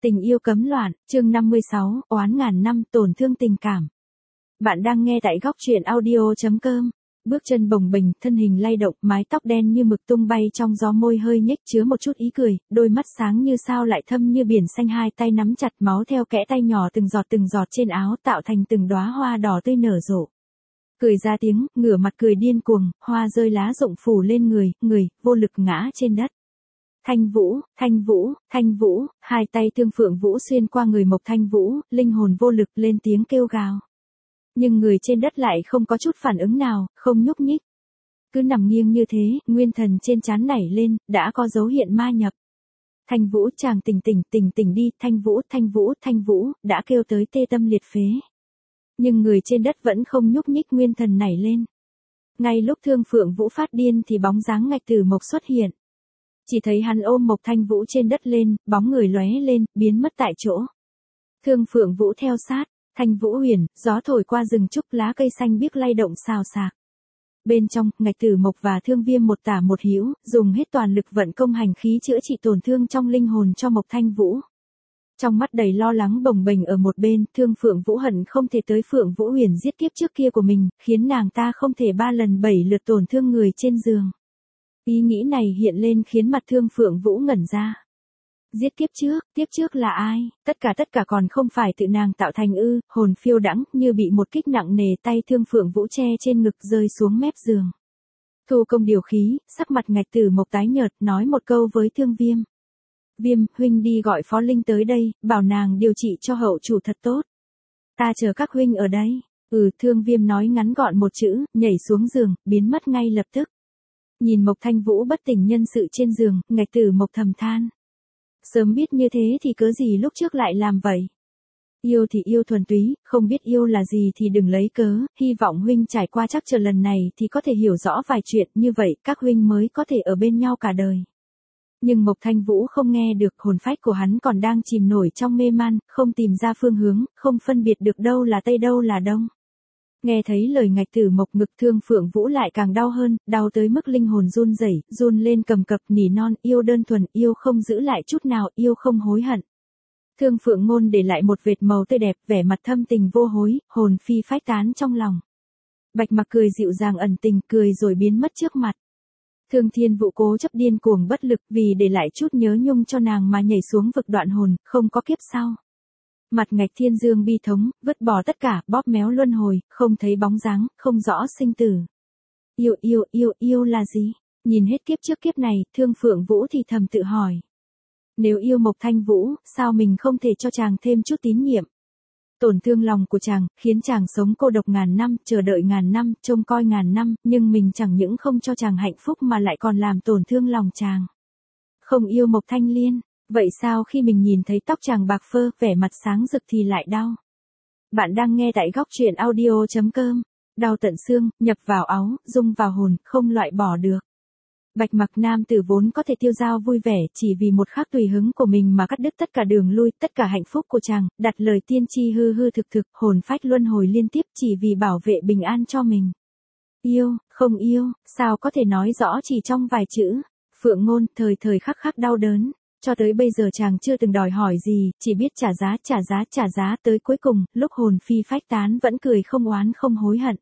Tình yêu cấm loạn, chương 56, oán ngàn năm tổn thương tình cảm. Bạn đang nghe tại góc truyện audio.com. Bước chân bồng bềnh, thân hình lay động, mái tóc đen như mực tung bay trong gió, môi hơi nhếch chứa một chút ý cười, đôi mắt sáng như sao lại thâm như biển xanh, hai tay nắm chặt, máu theo kẽ tay nhỏ từng giọt trên áo tạo thành từng đóa hoa đỏ tươi nở rộ. Cười ra tiếng, ngửa mặt cười điên cuồng, hoa rơi lá rụng phủ lên người, vô lực ngã trên đất. Thanh Vũ, hai tay Thương Phượng Vũ xuyên qua người Mộc Thanh Vũ, linh hồn vô lực lên tiếng kêu gào. Nhưng người trên đất lại không có chút phản ứng nào, không nhúc nhích. Cứ nằm nghiêng như thế, nguyên thần trên trán nảy lên, đã có dấu hiện ma nhập. Thanh Vũ, chàng tỉnh đi, Thanh Vũ, đã kêu tới tê tâm liệt phế. Nhưng người trên đất vẫn không nhúc nhích, nguyên thần nảy lên. Ngay lúc Thương Phượng Vũ phát điên thì bóng dáng Ngạch Tử Mộc xuất hiện. Chỉ thấy hắn ôm Mộc Thanh Vũ trên đất lên, bóng người lóe lên, biến mất tại chỗ. Thương Phượng Vũ theo sát, Thanh Vũ huyền, gió thổi qua rừng trúc, lá cây xanh biếc lay động xào xạc. Bên trong, Ngạch Tử Mộc và Thương Viêm một tả một hữu, dùng hết toàn lực vận công hành khí chữa trị tổn thương trong linh hồn cho Mộc Thanh Vũ. Trong mắt đầy lo lắng bồng bềnh ở một bên, Thương Phượng Vũ hận không thể tới Phượng Vũ huyền giết kiếp trước kia của mình, khiến nàng ta không thể 3 lần 7 lượt tổn thương người trên giường. Ý nghĩ này hiện lên khiến mặt Thương Phượng Vũ ngẩn ra. Giết tiếp trước là ai? Tất cả còn không phải tự nàng tạo thành ư? Hồn phiêu đãng như bị một kích nặng nề, tay Thương Phượng Vũ che trên ngực rơi xuống mép giường. Thu công điều khí, sắc mặt Ngạch Tử Mộc tái nhợt, nói một câu với Thương Viêm. Viêm, huynh đi gọi Phó Linh tới đây, bảo nàng điều trị cho hậu chủ thật tốt. Ta chờ các huynh ở đây. Thương Viêm nói ngắn gọn một chữ, nhảy xuống giường, biến mất ngay lập tức. Nhìn Mộc Thanh Vũ bất tỉnh nhân sự trên giường, Ngạch Tử Mộc thầm than. Sớm biết như thế thì cớ gì lúc trước lại làm vậy. Yêu thì yêu thuần túy, không biết yêu là gì thì đừng lấy cớ, hy vọng huynh trải qua chắc chờ lần này thì có thể hiểu rõ vài chuyện, như vậy các huynh mới có thể ở bên nhau cả đời. Nhưng Mộc Thanh Vũ không nghe được, hồn phách của hắn còn đang chìm nổi trong mê man, không tìm ra phương hướng, không phân biệt được đâu là Tây đâu là Đông. Nghe thấy lời Ngạch Tử Mộc, ngực Thương Phượng Vũ lại càng đau hơn, đau tới mức linh hồn run rẩy, run lên cầm cập nỉ non, yêu đơn thuần, yêu không giữ lại chút nào, yêu không hối hận. Thương Phượng Ngôn để lại một vệt màu tươi đẹp, vẻ mặt thâm tình vô hối, hồn phi phách tán trong lòng. Bạch Mặc cười dịu dàng ẩn tình, cười rồi biến mất trước mặt. Thương Thiên Vũ cố chấp điên cuồng bất lực, vì để lại chút nhớ nhung cho nàng mà nhảy xuống vực đoạn hồn, không có kiếp sau. Mặt Ngạch Thiên Dương bi thống, vứt bỏ tất cả, bóp méo luân hồi, không thấy bóng dáng, không rõ sinh tử. Yêu là gì? Nhìn hết kiếp trước kiếp này, Thương Phượng Vũ thì thầm tự hỏi. Nếu yêu Mộc Thanh Vũ, sao mình không thể cho chàng thêm chút tín nhiệm? Tổn thương lòng của chàng, khiến chàng sống cô độc ngàn năm, chờ đợi ngàn năm, trông coi ngàn năm, nhưng mình chẳng những không cho chàng hạnh phúc mà lại còn làm tổn thương lòng chàng. Không yêu Mộc Thanh Liên. Vậy sao khi mình nhìn thấy tóc chàng bạc phơ, vẻ mặt sáng rực thì lại đau? Bạn đang nghe tại góc truyện audio.com. Đau tận xương, nhập vào áo, rung vào hồn, không loại bỏ được. Bạch Mặc nam tử vốn có thể tiêu dao vui vẻ, chỉ vì một khắc tùy hứng của mình mà cắt đứt tất cả đường lui, tất cả hạnh phúc của chàng, đặt lời tiên tri hư thực, hồn phách luân hồi liên tiếp chỉ vì bảo vệ bình an cho mình. Yêu, không yêu, sao có thể nói rõ chỉ trong vài chữ? Phượng Ngôn, thời khắc đau đớn. Cho tới bây giờ chàng chưa từng đòi hỏi gì, chỉ biết trả giá tới cuối cùng, lúc hồn phi phách tán vẫn cười không oán không hối hận.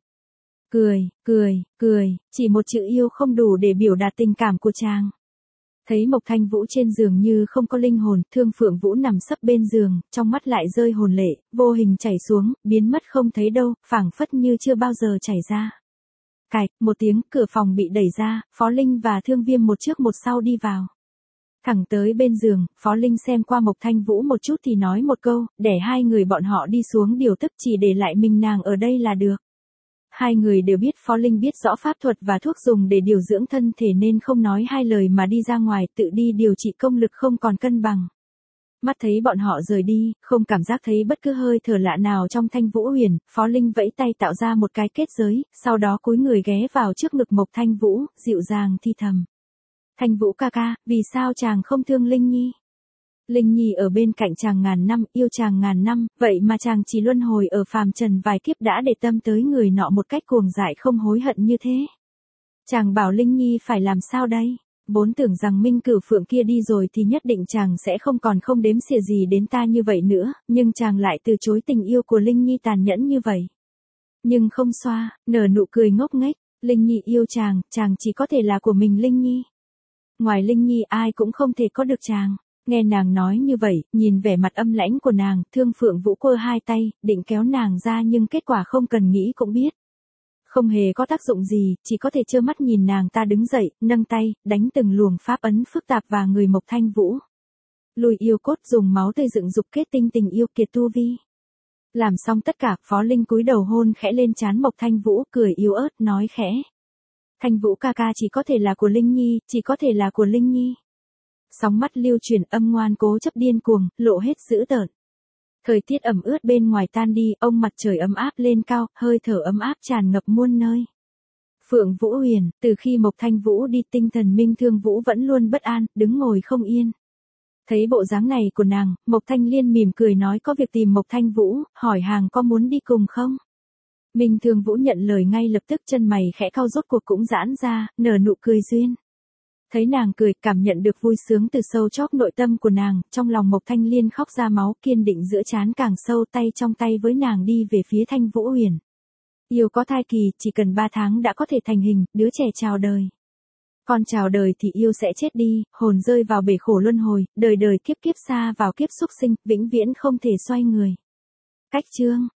Cười, chỉ một chữ yêu không đủ để biểu đạt tình cảm của chàng. Thấy Mộc Thanh Vũ trên giường như không có linh hồn, Thương Phượng Vũ nằm sấp bên giường, trong mắt lại rơi hồn lệ, vô hình chảy xuống, biến mất không thấy đâu, phảng phất như chưa bao giờ chảy ra. Cạch, một tiếng, cửa phòng bị đẩy ra, Phó Linh và Thương Viêm một trước một sau đi vào. Thẳng tới bên giường, Phó Linh xem qua Mộc Thanh Vũ một chút thì nói một câu, để hai người bọn họ đi xuống điều tức, chỉ để lại mình nàng ở đây là được. Hai người đều biết Phó Linh biết rõ pháp thuật và thuốc dùng để điều dưỡng thân thể nên không nói hai lời mà đi ra ngoài, tự đi điều trị, công lực không còn cân bằng. Mắt thấy bọn họ rời đi, không cảm giác thấy bất cứ hơi thở lạ nào trong Thanh Vũ huyền, Phó Linh vẫy tay tạo ra một cái kết giới, sau đó cúi người ghé vào trước ngực Mộc Thanh Vũ, dịu dàng thi thầm. Thanh Vũ ca ca, vì sao chàng không thương Linh Nhi? Linh Nhi ở bên cạnh chàng ngàn năm, yêu chàng ngàn năm, vậy mà chàng chỉ luân hồi ở phàm trần vài kiếp đã để tâm tới người nọ một cách cuồng dại không hối hận như thế. Chàng bảo Linh Nhi phải làm sao đây? vốn tưởng rằng Minh Cửu Phượng kia đi rồi thì nhất định chàng sẽ không còn không đếm xỉa gì đến ta như vậy nữa, nhưng chàng lại từ chối tình yêu của Linh Nhi tàn nhẫn như vậy. Nhưng không xoa, nở nụ cười ngốc nghếch, Linh Nhi yêu chàng, chàng chỉ có thể là của mình Linh Nhi. Ngoài Linh Nhi ai cũng không thể có được chàng. Nghe nàng nói như vậy, nhìn vẻ mặt âm lãnh của nàng, Thương Phượng Vũ quơ hai tay, định kéo nàng ra nhưng kết quả không cần nghĩ cũng biết. Không hề có tác dụng gì, chỉ có thể trơ mắt nhìn nàng ta đứng dậy, nâng tay, đánh từng luồng pháp ấn phức tạp vào người Mộc Thanh Vũ. Lùi yêu cốt dùng máu tươi dựng dục kết tinh tình yêu kiệt tu vi. Làm xong tất cả, Phó Linh cúi đầu hôn khẽ lên trán Mộc Thanh Vũ, cười yếu ớt nói khẽ. Thanh Vũ ca ca chỉ có thể là của Linh Nhi, chỉ có thể là của Linh Nhi. Sóng mắt lưu chuyển âm ngoan cố chấp điên cuồng, lộ hết dữ tợn. Thời tiết ẩm ướt bên ngoài tan đi, ông mặt trời ấm áp lên cao, hơi thở ấm áp tràn ngập muôn nơi. Phượng Vũ Huyền, từ khi Mộc Thanh Vũ đi tinh thần Minh Thương Vũ vẫn luôn bất an, đứng ngồi không yên. Thấy bộ dáng này của nàng, Mộc Thanh Liên mỉm cười nói có việc tìm Mộc Thanh Vũ, hỏi hàng có muốn đi cùng không? Minh Thương Vũ nhận lời ngay lập tức, chân mày khẽ cau rốt cuộc cũng giãn ra, nở nụ cười duyên. Thấy nàng cười, cảm nhận được vui sướng từ sâu chóp nội tâm của nàng, trong lòng Mộc Thanh Liên khóc ra máu, kiên định giữa trán càng sâu, tay trong tay với nàng đi về phía Thanh Vũ Huyền. Yêu có thai kỳ, chỉ cần 3 tháng đã có thể thành hình, đứa trẻ chào đời. Còn chào đời thì yêu sẽ chết đi, hồn rơi vào bể khổ luân hồi, đời đời kiếp kiếp xa vào kiếp súc sinh, vĩnh viễn không thể xoay người. Cách chương